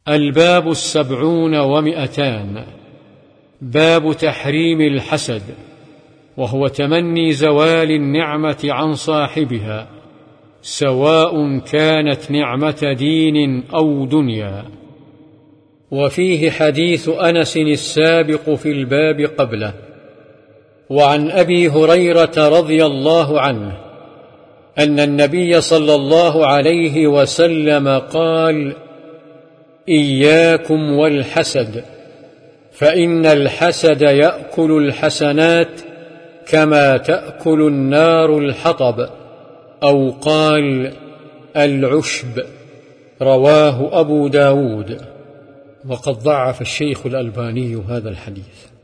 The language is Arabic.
الباب 700. باب تحريم الحسد، وهو تمني زوال النعمة عن صاحبها، سواء كانت نعمة دين أو دنيا. وفيه حديث أنس السابق في الباب قبله. وعن أبي هريرة رضي الله عنه أن النبي صلى الله عليه وسلم قال: إياكم والحسد، فإن الحسد يأكل الحسنات كما تأكل النار الحطب، أو قال العشب. رواه أبو داود، وقد ضعف الشيخ الألباني هذا الحديث.